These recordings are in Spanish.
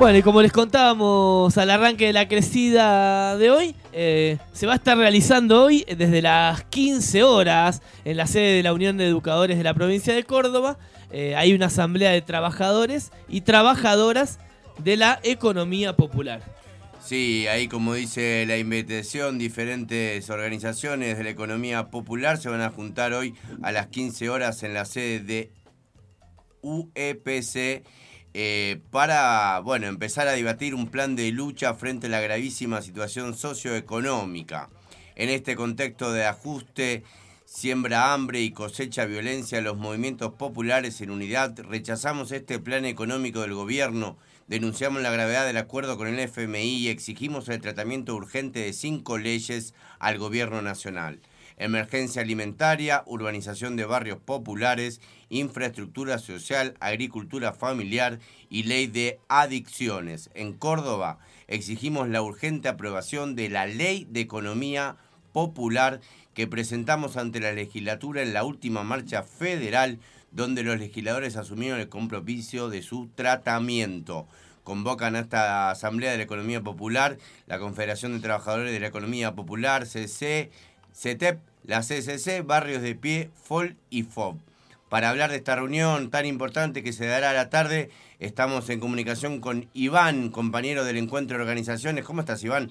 Bueno, y como les contábamos al arranque de la crecida de hoy, se va a estar realizando hoy desde las 15 horas en la sede de la Unión de Educadores de la provincia de Córdoba. Hay una asamblea de trabajadores y trabajadoras de la economía popular. Sí, ahí como dice la invitación, diferentes organizaciones de la economía popular se van a juntar hoy a las 15 horas en la sede de UEPC para, empezar a debatir un plan de lucha frente a la gravísima situación socioeconómica. En este contexto de ajuste, siembra hambre y cosecha violencia, los movimientos populares en unidad rechazamos este plan económico del gobierno. Denunciamos la gravedad del acuerdo con el FMI y exigimos el tratamiento urgente de 5 leyes al gobierno nacional. Emergencia alimentaria, urbanización de barrios populares, infraestructura social, agricultura familiar y ley de adicciones. En Córdoba exigimos la urgente aprobación de la Ley de Economía Popular que presentamos ante la legislatura en la última marcha federal, donde los legisladores asumieron el compromiso de su tratamiento. Convocan a esta Asamblea de la Economía Popular, la Confederación de Trabajadores de la Economía Popular, CC, CETEP, la CCC, Barrios de Pie, FOL y FOB. Para hablar de esta reunión tan importante que se dará a la tarde, estamos en comunicación con Iván, compañero del Encuentro de Organizaciones. ¿Cómo estás, Iván?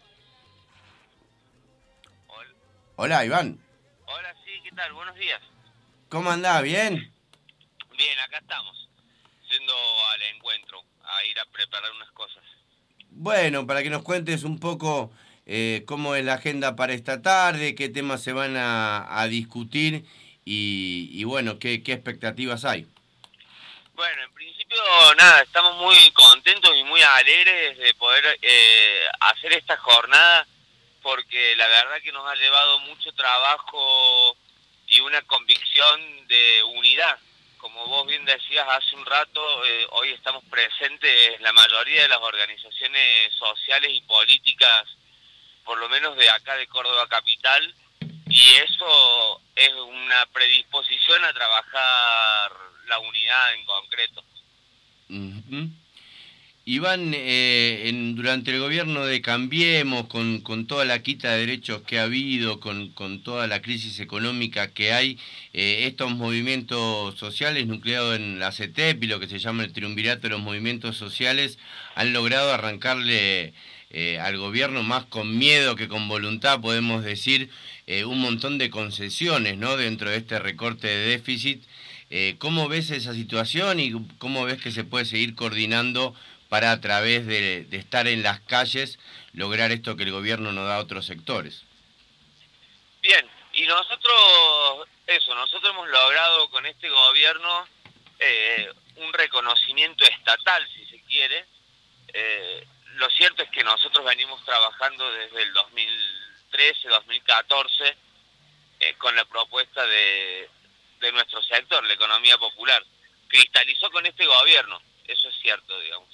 Hola, Iván. Hola, sí, ¿qué tal? Buenos días. ¿Cómo andás? ¿Bien? Bien, acá estamos, yendo al encuentro, a ir a preparar unas cosas. Bueno, para que nos cuentes un poco cómo es la agenda para esta tarde, qué temas se van a discutir y bueno, qué expectativas hay. Bueno, en principio, nada, estamos muy contentos y muy alegres de poder hacer esta jornada, porque la verdad que nos ha llevado mucho trabajo y una convicción de unidad. Como vos bien decías hace un rato, hoy estamos presentes la mayoría de las organizaciones sociales y políticas, por lo menos de acá de Córdoba Capital, y eso es una predisposición a trabajar la unidad en concreto. Uh-huh. Iván, durante el gobierno de Cambiemos, con toda la quita de derechos que ha habido, con toda la crisis económica que hay, estos movimientos sociales nucleados en la CETEP y lo que se llama el triunvirato de los movimientos sociales han logrado arrancarle al gobierno más con miedo que con voluntad, podemos decir, un montón de concesiones, ¿no?, dentro de este recorte de déficit. ¿Cómo ves esa situación y cómo ves que se puede seguir coordinando para, a través de estar en las calles, lograr esto que el gobierno no da a otros sectores? Bien, y nosotros hemos logrado con este gobierno un reconocimiento estatal, si se quiere. Lo cierto es que nosotros venimos trabajando desde el 2013, 2014, con la propuesta de nuestro sector, la economía popular. Cristalizó con este gobierno, eso es cierto, digamos.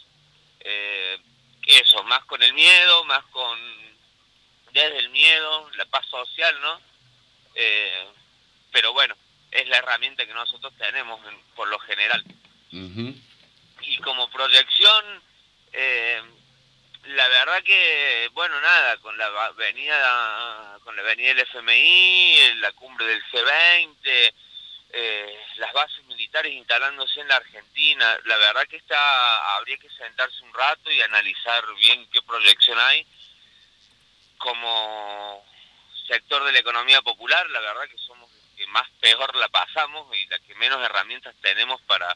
Eso, más con el miedo, desde el miedo, la paz social, ¿no? Pero bueno, es la herramienta que nosotros tenemos por lo general. Uh-huh. Y como proyección, la verdad que, bueno, nada, con la venida del FMI, la cumbre del G20, las bases militares instalándose en la Argentina, la verdad que habría que sentarse un rato y analizar bien qué proyección hay. Como sector de la economía popular, la verdad que somos los que más peor la pasamos y la que menos herramientas tenemos para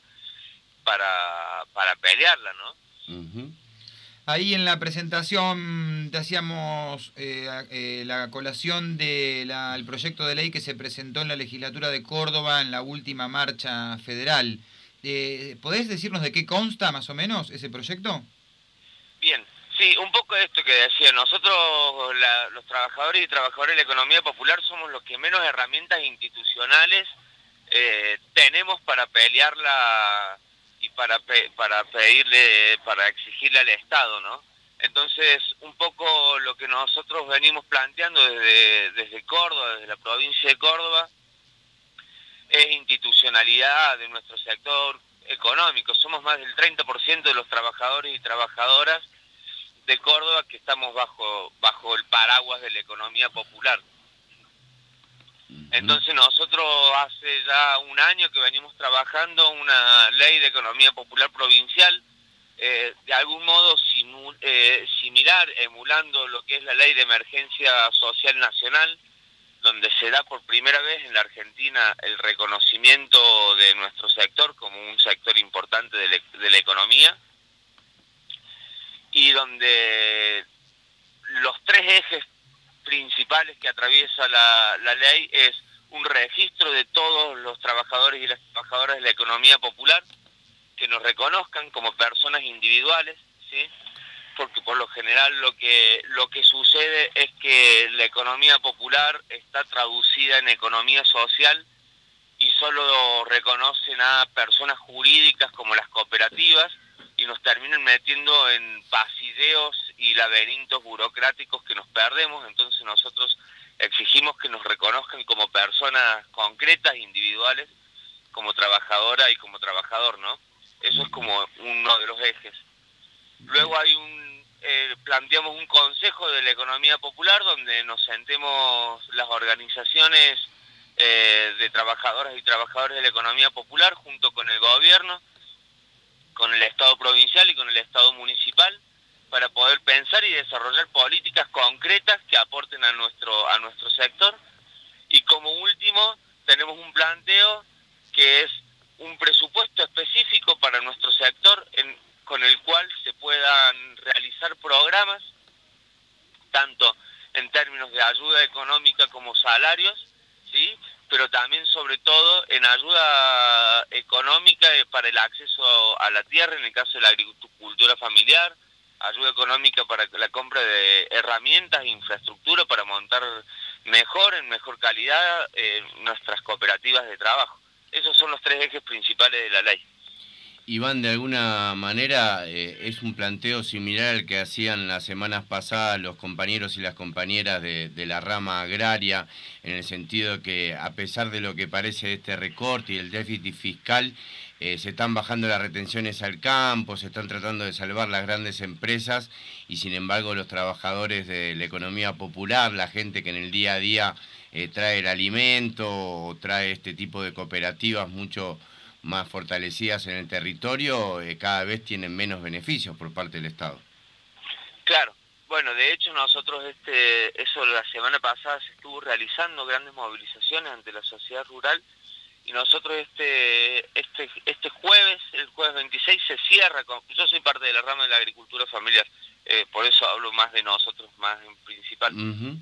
pelearla, ¿no? Uh-huh. Ahí en la presentación te hacíamos la colación del proyecto de ley que se presentó en la legislatura de Córdoba en la última marcha federal. ¿Podés decirnos de qué consta más o menos ese proyecto? Bien, sí, un poco de esto que decía. Nosotros, los trabajadores y trabajadoras de la economía popular, somos los que menos herramientas institucionales tenemos para pelearla y para pedirle, para exigirle al Estado, ¿no? Entonces, un poco lo que nosotros venimos planteando desde Córdoba, desde la provincia de Córdoba, es institucionalidad de nuestro sector, económicos. Somos más del 30% de los trabajadores y trabajadoras de Córdoba que estamos bajo el paraguas de la economía popular. Entonces nosotros hace ya un año que venimos trabajando una ley de economía popular provincial, de algún modo similar, emulando lo que es la ley de emergencia social nacional, donde se da por primera vez en la Argentina el reconocimiento de nuestro sector como un sector importante de la economía, y donde los tres ejes principales que atraviesa la ley es un registro de todos los trabajadores y las trabajadoras de la economía popular, que nos reconozcan como personas individuales, ¿sí? Porque por lo general lo que sucede es que la economía popular está traducida en economía social y solo reconocen a personas jurídicas como las cooperativas, y nos terminan metiendo en pasideos y laberintos burocráticos que nos perdemos. Entonces nosotros exigimos que nos reconozcan como personas concretas, individuales, como trabajadora y como trabajador, ¿no? Eso es como uno de los ejes. Luego hay planteamos un consejo de la economía popular donde nos sentemos las organizaciones de trabajadoras y trabajadores de la economía popular junto con el gobierno, con el Estado provincial y con el Estado municipal, para poder pensar y desarrollar políticas concretas que aporten a nuestro sector. Y como último, tenemos un planteo que es un presupuesto específico para nuestro sector con el cual se puedan realizar programas, tanto en términos de ayuda económica como salarios, ¿sí? Pero también, sobre todo, en ayuda económica para el acceso a la tierra, en el caso de la agricultura familiar, ayuda económica para la compra de herramientas e infraestructura para montar en mejor calidad, nuestras cooperativas de trabajo. Esos son los tres ejes principales de la ley. Iván, de alguna manera es un planteo similar al que hacían las semanas pasadas los compañeros y las compañeras de la rama agraria, en el sentido que a pesar de lo que parece este recorte y el déficit fiscal, se están bajando las retenciones al campo, se están tratando de salvar las grandes empresas, y sin embargo los trabajadores de la economía popular, la gente que en el día a día trae el alimento o trae este tipo de cooperativas mucho más fortalecidas en el territorio, cada vez tienen menos beneficios por parte del Estado. Claro, bueno, de hecho nosotros eso la semana pasada se estuvo realizando grandes movilizaciones ante la sociedad rural, y nosotros este jueves, el jueves 26, se cierra yo soy parte de la rama de la agricultura familiar, por eso hablo más de nosotros, más en principal. Uh-huh.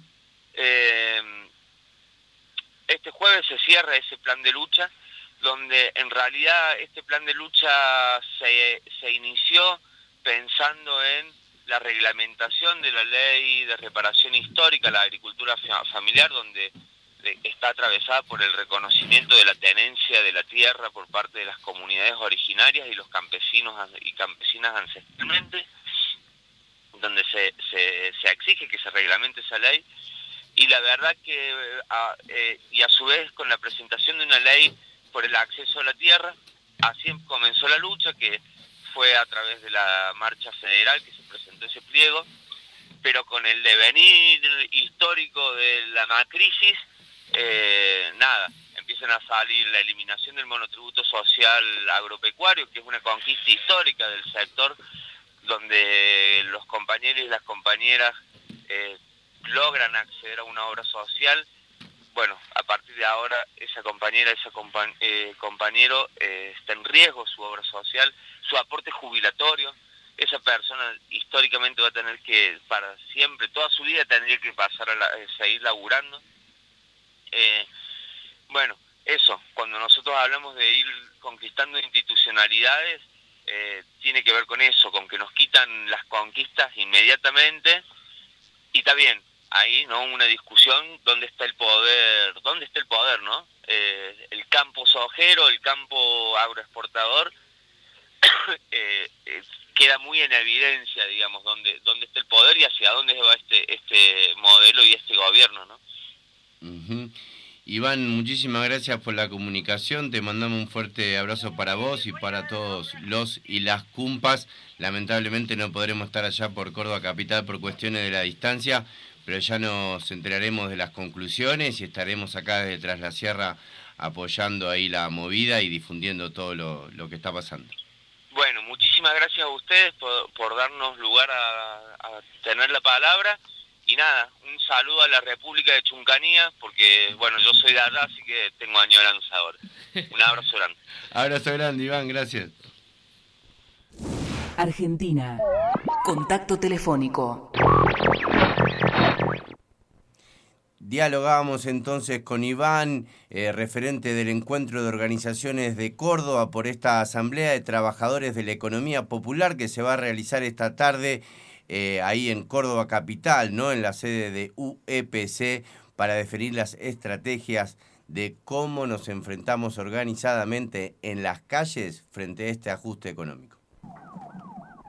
Este jueves se cierra ese plan de lucha, donde en realidad este plan de lucha se inició pensando en la reglamentación de la ley de reparación histórica a la agricultura familiar, donde está atravesada por el reconocimiento de la tenencia de la tierra por parte de las comunidades originarias y los campesinos y campesinas ancestralmente, donde se exige que se reglamente esa ley. Y la verdad que, y a su vez con la presentación de una ley por el acceso a la tierra, así comenzó la lucha, que fue a través de la marcha federal que se presentó ese pliego, pero con el devenir histórico de la macrisis, empiezan a salir la eliminación del monotributo social agropecuario, que es una conquista histórica del sector, donde los compañeros y las compañeras logran acceder a una obra social. Bueno, a partir de ahora esa compañera, compañero está en riesgo su obra social, su aporte jubilatorio. Esa persona históricamente va a tener que, para siempre, toda su vida tendría que pasar a seguir laburando. Bueno, eso, cuando nosotros hablamos de ir conquistando institucionalidades, tiene que ver con eso, con que nos quitan las conquistas inmediatamente, y está bien. Ahí, ¿no? Una discusión, ¿dónde está el poder, ¿no? El campo sojero, el campo agroexportador, queda muy en evidencia, digamos, dónde está el poder y hacia dónde va este modelo y este gobierno, ¿no? Uh-huh. Iván, muchísimas gracias por la comunicación. Te mandamos un fuerte abrazo para vos y para todos los y las cumpas. Lamentablemente no podremos estar allá por Córdoba Capital por cuestiones de la distancia, pero ya nos enteraremos de las conclusiones y estaremos acá desde Tras la Sierra apoyando ahí la movida y difundiendo todo lo que está pasando. Bueno, muchísimas gracias a ustedes por darnos lugar a tener la palabra. Y nada, un saludo a la República de Chuncanía, porque, bueno, yo soy de allá, así que tengo añoranza ahora. Un abrazo grande. Abrazo grande, Iván, gracias. Argentina. Contacto telefónico. Dialogábamos entonces con Iván, referente del Encuentro de Organizaciones de Córdoba, por esta Asamblea de Trabajadores de la Economía Popular que se va a realizar esta tarde ahí en Córdoba Capital, ¿no? En la sede de UEPC, para definir las estrategias de cómo nos enfrentamos organizadamente en las calles frente a este ajuste económico.